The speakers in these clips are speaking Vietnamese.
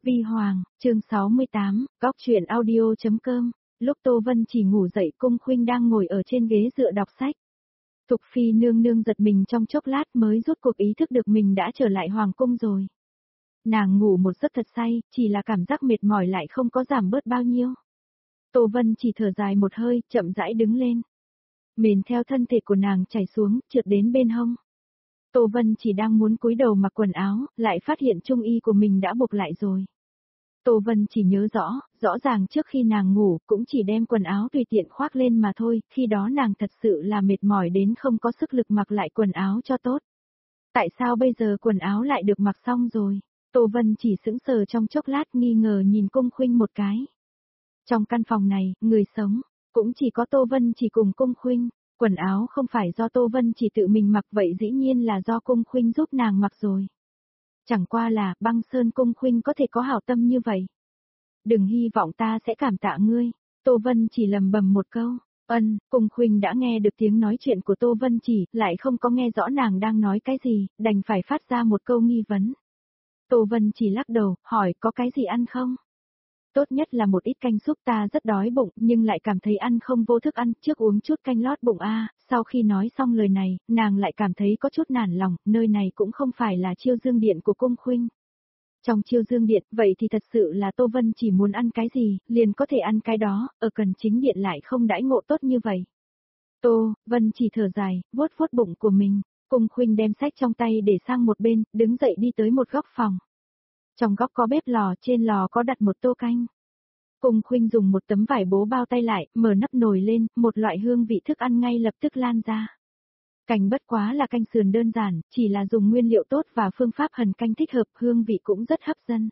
Vi Hoàng, chương 68, góc truyện audio.com. Lúc Tô Vân chỉ ngủ dậy, Cung Khuynh đang ngồi ở trên ghế dựa đọc sách. Thục Phi nương nương giật mình trong chốc lát mới rút cuộc ý thức được mình đã trở lại hoàng cung rồi. Nàng ngủ một giấc thật say, chỉ là cảm giác mệt mỏi lại không có giảm bớt bao nhiêu. Tô Vân chỉ thở dài một hơi, chậm rãi đứng lên. Mền theo thân thể của nàng chảy xuống, trượt đến bên hông. Tô Vân chỉ đang muốn cúi đầu mặc quần áo, lại phát hiện trung y của mình đã buộc lại rồi. Tô Vân chỉ nhớ rõ ràng trước khi nàng ngủ cũng chỉ đem quần áo tùy tiện khoác lên mà thôi, khi đó nàng thật sự là mệt mỏi đến không có sức lực mặc lại quần áo cho tốt. Tại sao bây giờ quần áo lại được mặc xong rồi? Tô Vân chỉ sững sờ trong chốc lát nghi ngờ nhìn Cung Khuynh một cái. Trong căn phòng này, người sống, cũng chỉ có Tô Vân chỉ cùng Cung Khuynh, quần áo không phải do Tô Vân chỉ tự mình mặc vậy dĩ nhiên là do Cung Khuynh giúp nàng mặc rồi. Chẳng qua là Băng Sơn Cung Khuynh có thể có hảo tâm như vậy. Đừng hy vọng ta sẽ cảm tạ ngươi, Tô Vân chỉ lầm bầm một câu. Cung Khuynh đã nghe được tiếng nói chuyện của Tô Vân chỉ, lại không có nghe rõ nàng đang nói cái gì, đành phải phát ra một câu nghi vấn. Tô Vân chỉ lắc đầu, hỏi có cái gì ăn không? Tốt nhất là một ít canh súp, ta rất đói bụng, nhưng lại cảm thấy ăn không vô thức ăn, trước uống chút canh lót bụng a. Sau khi nói xong lời này, nàng lại cảm thấy có chút nản lòng, nơi này cũng không phải là Chiêu Dương Điện của Cung Khuynh. Trong Chiêu Dương Điện, vậy thì thật sự là Tô Vân chỉ muốn ăn cái gì, liền có thể ăn cái đó, ở Cần Chính Điện lại không đãi ngộ tốt như vậy. Tô Vân chỉ thở dài, vuốt vuốt bụng của mình, Cung Khuynh đem sách trong tay để sang một bên, đứng dậy đi tới một góc phòng. Trong góc có bếp lò, trên lò có đặt một tô canh. Cung Khuynh dùng một tấm vải bố bao tay lại, mở nắp nồi lên, một loại hương vị thức ăn ngay lập tức lan ra. Canh bất quá là canh sườn đơn giản, chỉ là dùng nguyên liệu tốt và phương pháp hầm canh thích hợp, hương vị cũng rất hấp dẫn.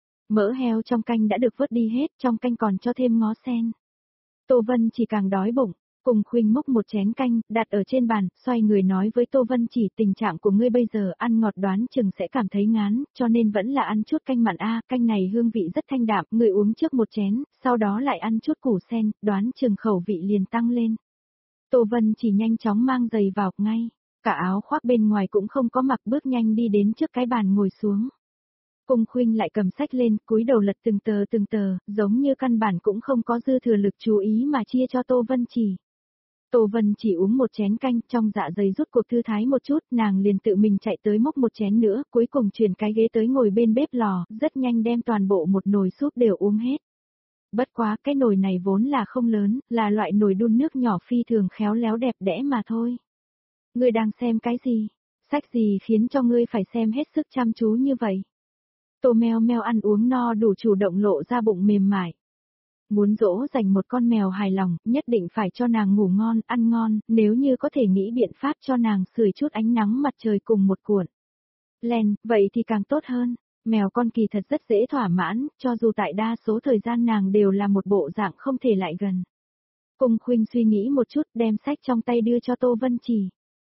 Mỡ heo trong canh đã được vớt đi hết, trong canh còn cho thêm ngó sen. Tô Vân chỉ càng đói bụng. Cung Khuynh múc một chén canh, đặt ở trên bàn, xoay người nói với Tô Vân chỉ, tình trạng của ngươi bây giờ ăn ngọt đoán chừng sẽ cảm thấy ngán, cho nên vẫn là ăn chút canh mặn a, canh này hương vị rất thanh đạm, ngươi uống trước một chén, sau đó lại ăn chút củ sen, đoán chừng khẩu vị liền tăng lên. Tô Vân chỉ nhanh chóng mang giày vào ngay, cả áo khoác bên ngoài cũng không có mặc, bước nhanh đi đến trước cái bàn ngồi xuống. Cung Khuynh lại cầm sách lên, cúi đầu lật từng tờ, giống như căn bản cũng không có dư thừa lực chú ý mà chia cho Tô Vân chỉ. Tô Vân chỉ uống một chén canh, trong dạ dày rút cuộc thư thái một chút, nàng liền tự mình chạy tới múc một chén nữa, cuối cùng chuyển cái ghế tới ngồi bên bếp lò, rất nhanh đem toàn bộ một nồi súp đều uống hết. Bất quá, cái nồi này vốn là không lớn, là loại nồi đun nước nhỏ phi thường khéo léo đẹp đẽ mà thôi. Ngươi đang xem cái gì? Sách gì khiến cho ngươi phải xem hết sức chăm chú như vậy? Tô Meo Meo ăn uống no đủ chủ động lộ ra bụng mềm mại. Muốn dỗ dành một con mèo hài lòng, nhất định phải cho nàng ngủ ngon, ăn ngon, nếu như có thể nghĩ biện pháp cho nàng sưởi chút ánh nắng mặt trời cùng một cuộn len, vậy thì càng tốt hơn. Mèo con kỳ thật rất dễ thỏa mãn, cho dù tại đa số thời gian nàng đều là một bộ dạng không thể lại gần. Cung Khuynh suy nghĩ một chút, đem sách trong tay đưa cho Tô Vân chỉ.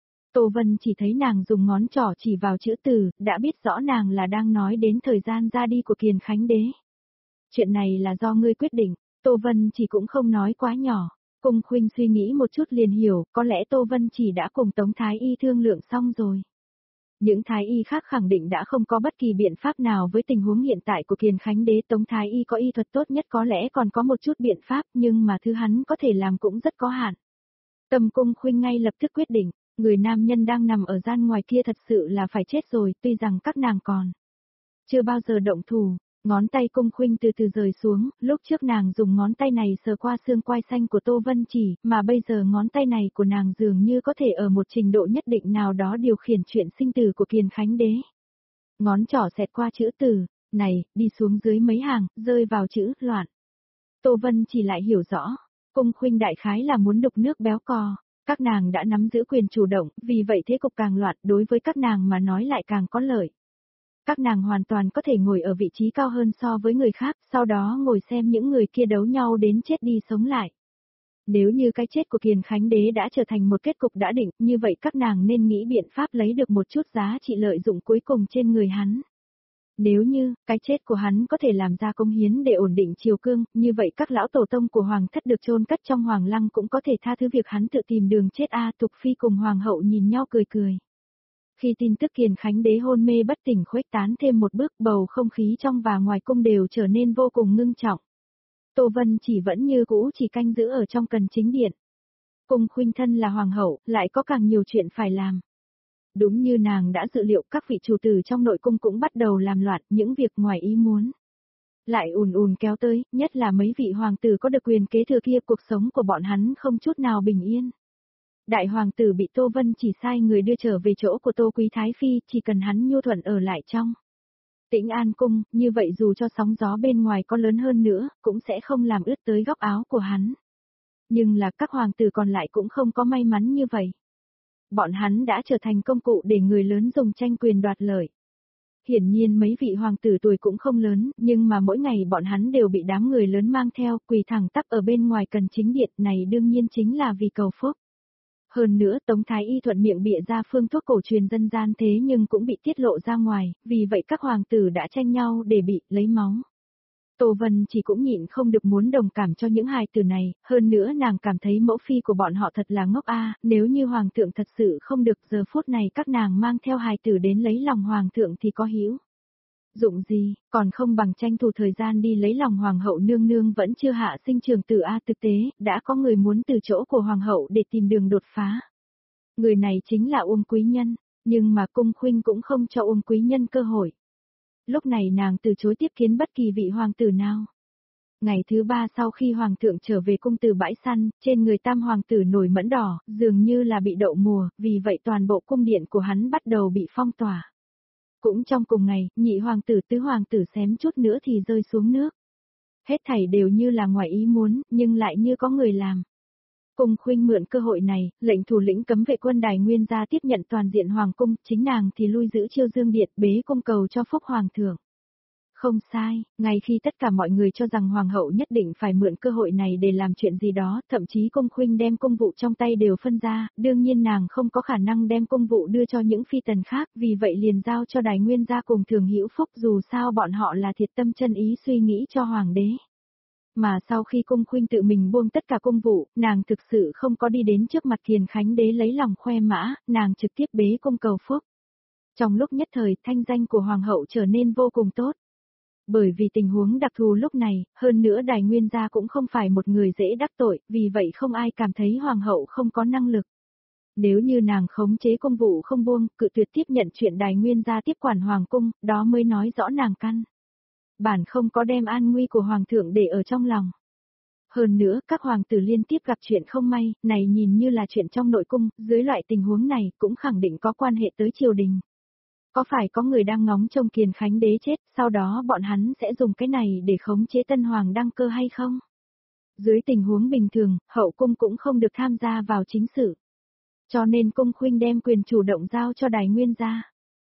Tô Vân chỉ thấy nàng dùng ngón trỏ chỉ vào chữ từ, đã biết rõ nàng là đang nói đến thời gian ra đi của Kiền Khánh Đế. Chuyện này là do ngươi quyết định. Tô Vân chỉ cũng không nói quá nhỏ. Cung Khuynh suy nghĩ một chút liền hiểu, có lẽ Tô Vân chỉ đã cùng Tống Thái Y thương lượng xong rồi. Những Thái Y khác khẳng định đã không có bất kỳ biện pháp nào với tình huống hiện tại của Kiền Khánh Đế. Tống Thái Y có y thuật tốt nhất, có lẽ còn có một chút biện pháp, nhưng mà thứ hắn có thể làm cũng rất có hạn. Tâm Cung Khuynh ngay lập tức quyết định, người nam nhân đang nằm ở gian ngoài kia thật sự là phải chết rồi, tuy rằng các nàng còn chưa bao giờ động thủ. Ngón tay Cung Khuynh từ từ rời xuống, lúc trước nàng dùng ngón tay này sờ qua xương quai xanh của Tô Vân chỉ, mà bây giờ ngón tay này của nàng dường như có thể ở một trình độ nhất định nào đó điều khiển chuyện sinh tử của Kiền Khánh Đế. Ngón trỏ xẹt qua chữ từ, này, đi xuống dưới mấy hàng, rơi vào chữ, loạn. Tô Vân chỉ lại hiểu rõ, Cung Khuynh đại khái là muốn đục nước béo cò, các nàng đã nắm giữ quyền chủ động, vì vậy thế cục càng loạn, đối với các nàng mà nói lại càng có lợi. Các nàng hoàn toàn có thể ngồi ở vị trí cao hơn so với người khác, sau đó ngồi xem những người kia đấu nhau đến chết đi sống lại. Nếu như cái chết của Kiền Khánh Đế đã trở thành một kết cục đã định, như vậy các nàng nên nghĩ biện pháp lấy được một chút giá trị lợi dụng cuối cùng trên người hắn. Nếu như, cái chết của hắn có thể làm ra công hiến để ổn định triều cương, như vậy các lão tổ tông của Hoàng thất được chôn cất trong Hoàng lăng cũng có thể tha thứ việc hắn tự tìm đường chết a. Thục Phi cùng Hoàng hậu nhìn nhau cười cười. Khi tin tức Kiền Khánh Đế hôn mê bất tỉnh khuếch tán thêm một bước, bầu không khí trong và ngoài cung đều trở nên vô cùng ngưng trọng. Tô Vân chỉ vẫn như cũ chỉ canh giữ ở trong cần chính điện. Cung Khuynh thân là hoàng hậu, lại có càng nhiều chuyện phải làm. Đúng như nàng đã dự liệu, các vị chủ tử trong nội cung cũng bắt đầu làm loạn, những việc ngoài ý muốn lại ùn ùn kéo tới, nhất là mấy vị hoàng tử có được quyền kế thừa kia, cuộc sống của bọn hắn không chút nào bình yên. Đại hoàng tử bị Tô Vân chỉ sai người đưa trở về chỗ của Tô Quý Thái Phi, chỉ cần hắn nhu thuận ở lại trong Tĩnh An cung, như vậy dù cho sóng gió bên ngoài có lớn hơn nữa, cũng sẽ không làm ướt tới góc áo của hắn. Nhưng là các hoàng tử còn lại cũng không có may mắn như vậy. Bọn hắn đã trở thành công cụ để người lớn dùng tranh quyền đoạt lợi. Hiển nhiên mấy vị hoàng tử tuổi cũng không lớn, nhưng mà mỗi ngày bọn hắn đều bị đám người lớn mang theo, quỳ thẳng tắp ở bên ngoài cần chính điện, này đương nhiên chính là vì cầu phúc. Hơn nữa Tống Thái Y thuận miệng bịa ra phương thuốc cổ truyền dân gian thế nhưng cũng bị tiết lộ ra ngoài, vì vậy các hoàng tử đã tranh nhau để bị lấy máu. Tô Vân chỉ cũng nhịn không được muốn đồng cảm cho những hài tử này, hơn nữa nàng cảm thấy mẫu phi của bọn họ thật là ngốc nếu như hoàng thượng thật sự không được, giờ phút này các nàng mang theo hài tử đến lấy lòng hoàng thượng thì có hữu dụng gì, còn không bằng tranh thủ thời gian đi lấy lòng hoàng hậu nương nương vẫn chưa hạ sinh trường tử thực tế, đã có người muốn từ chỗ của hoàng hậu để tìm đường đột phá. Người này chính là Uông Quý Nhân, nhưng mà Cung Khuynh cũng không cho Uông Quý Nhân cơ hội. Lúc này nàng từ chối tiếp kiến bất kỳ vị hoàng tử nào. Ngày thứ 3 sau khi hoàng thượng trở về cung từ bãi săn, trên người tam hoàng tử nổi mẫn đỏ, dường như là bị đậu mùa, vì vậy toàn bộ cung điện của hắn bắt đầu bị phong tỏa. Cũng trong cùng ngày, nhị hoàng tử tứ hoàng tử xém chút nữa thì rơi xuống nước. Hết thảy đều như là ngoài ý muốn, nhưng lại như có người làm. Cung Khuynh mượn cơ hội này, lệnh thủ lĩnh cấm vệ quân Đài Nguyên gia tiếp nhận toàn diện hoàng cung, chính nàng thì lui giữ Chiêu Dương điện bế cung cầu cho phúc hoàng thượng. Không sai, ngay khi tất cả mọi người cho rằng hoàng hậu nhất định phải mượn cơ hội này để làm chuyện gì đó, thậm chí Cung Khuynh đem công vụ trong tay đều phân ra, đương nhiên nàng không có khả năng đem công vụ đưa cho những phi tần khác, vì vậy liền giao cho Đài Nguyên gia cùng Thường Hữu Phúc, dù sao bọn họ là thiệt tâm chân ý suy nghĩ cho hoàng đế. Mà sau khi Cung Khuynh tự mình buông tất cả công vụ, nàng thực sự không có đi đến trước mặt Kiền Khánh Đế lấy lòng khoe mã, nàng trực tiếp bế cung cầu phúc. Trong lúc nhất thời, thanh danh của hoàng hậu trở nên vô cùng tốt. Bởi vì tình huống đặc thù lúc này, hơn nữa Đài Nguyên gia cũng không phải một người dễ đắc tội, vì vậy không ai cảm thấy hoàng hậu không có năng lực. Nếu như nàng khống chế công vụ không buông, cự tuyệt tiếp nhận chuyện Đài Nguyên gia tiếp quản hoàng cung, đó mới nói rõ nàng căn bản không có đem an nguy của hoàng thượng để ở trong lòng. Hơn nữa, các hoàng tử liên tiếp gặp chuyện không may, này nhìn như là chuyện trong nội cung, dưới loại tình huống này cũng khẳng định có quan hệ tới triều đình. Có phải có người đang ngóng trông Kiền Khánh Đế chết, sau đó bọn hắn sẽ dùng cái này để khống chế tân hoàng đăng cơ hay không? Dưới tình huống bình thường, hậu cung cũng không được tham gia vào chính sự. Cho nên Cung Khuynh đem quyền chủ động giao cho Đài Nguyên gia.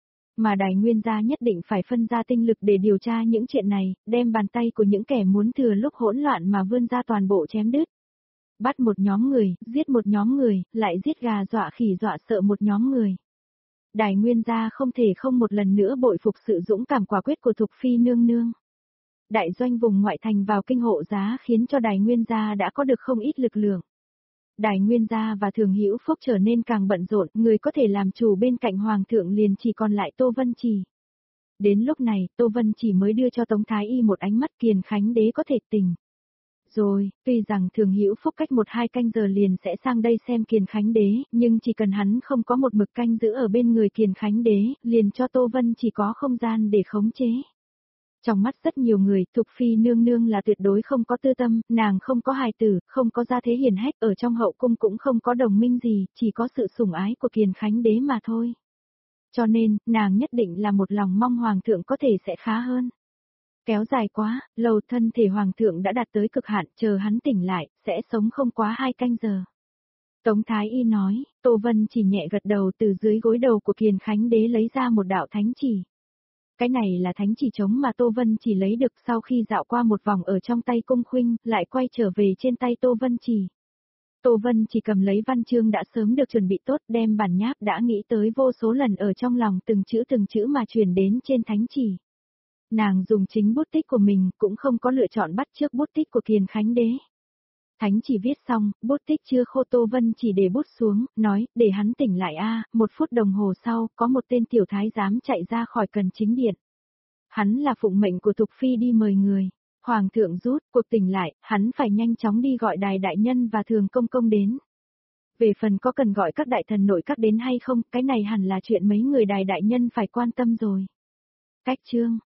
Mà Đài Nguyên gia nhất định phải phân ra tinh lực để điều tra những chuyện này, đem bàn tay của những kẻ muốn thừa lúc hỗn loạn mà vươn ra toàn bộ chém đứt. Bắt một nhóm người, giết một nhóm người, lại giết gà dọa khỉ dọa sợ một nhóm người. Đài Nguyên gia không thể không một lần nữa bội phục sự dũng cảm quả quyết của Thục Phi nương nương. Đại doanh vùng ngoại thành vào kinh hộ giá khiến cho Đài Nguyên gia đã có được không ít lực lượng. Đài Nguyên gia và Thường Hữu Phúc trở nên càng bận rộn, người có thể làm chủ bên cạnh hoàng thượng liền chỉ còn lại Tô Vân Chỉ. Đến lúc này, Tô Vân Chỉ mới đưa cho Tống Thái Y một ánh mắt Kiền Khánh Đế có thể tỉnh. Rồi, tuy rằng Thường Hữu Phúc cách 1-2 canh giờ liền sẽ sang đây xem Kiền Khánh Đế, nhưng chỉ cần hắn không có một mực canh giữ ở bên người Kiền Khánh Đế, liền cho Tô Vân chỉ có không gian để khống chế. Trong mắt rất nhiều người, Thục Phi nương nương là tuyệt đối không có tư tâm, nàng không có hài tử, không có gia thế hiển hách, ở trong hậu cung cũng không có đồng minh gì, chỉ có sự sủng ái của Kiền Khánh Đế mà thôi. Cho nên, nàng nhất định là một lòng mong hoàng thượng có thể sẽ khá hơn. Kéo dài quá, lâu thân thể hoàng thượng đã đạt tới cực hạn, chờ hắn tỉnh lại, sẽ sống không quá 2 canh giờ. Tống Thái Y nói, Tô Vân chỉ nhẹ gật đầu, từ dưới gối đầu của Kiền Khánh Đế lấy ra một đạo thánh chỉ. Cái này là thánh chỉ trống mà Tô Vân chỉ lấy được sau khi dạo qua một vòng ở trong tay Cung Khuynh, lại quay trở về trên tay Tô Vân chỉ. Tô Vân chỉ cầm lấy văn chương đã sớm được chuẩn bị tốt, đem bản nháp đã nghĩ tới vô số lần ở trong lòng từng chữ mà truyền đến trên thánh chỉ. Nàng dùng chính bút tích của mình, cũng không có lựa chọn bắt chước bút tích của Kiền Khánh Đế. Thánh chỉ viết xong, bút tích chưa khô Tô Vân chỉ để bút xuống, nói, để hắn tỉnh lại a. 1 phút đồng hồ sau, có một tên tiểu thái giám chạy ra khỏi cần chính điện. Hắn là phụng mệnh của Thục Phi đi mời người. Hoàng thượng rút, cuộc tỉnh lại, hắn phải nhanh chóng đi gọi Đài đại nhân và Thường công công đến. Về phần có cần gọi các đại thần nội các đến hay không, cái này hẳn là chuyện mấy người Đài đại nhân phải quan tâm rồi. Cách chương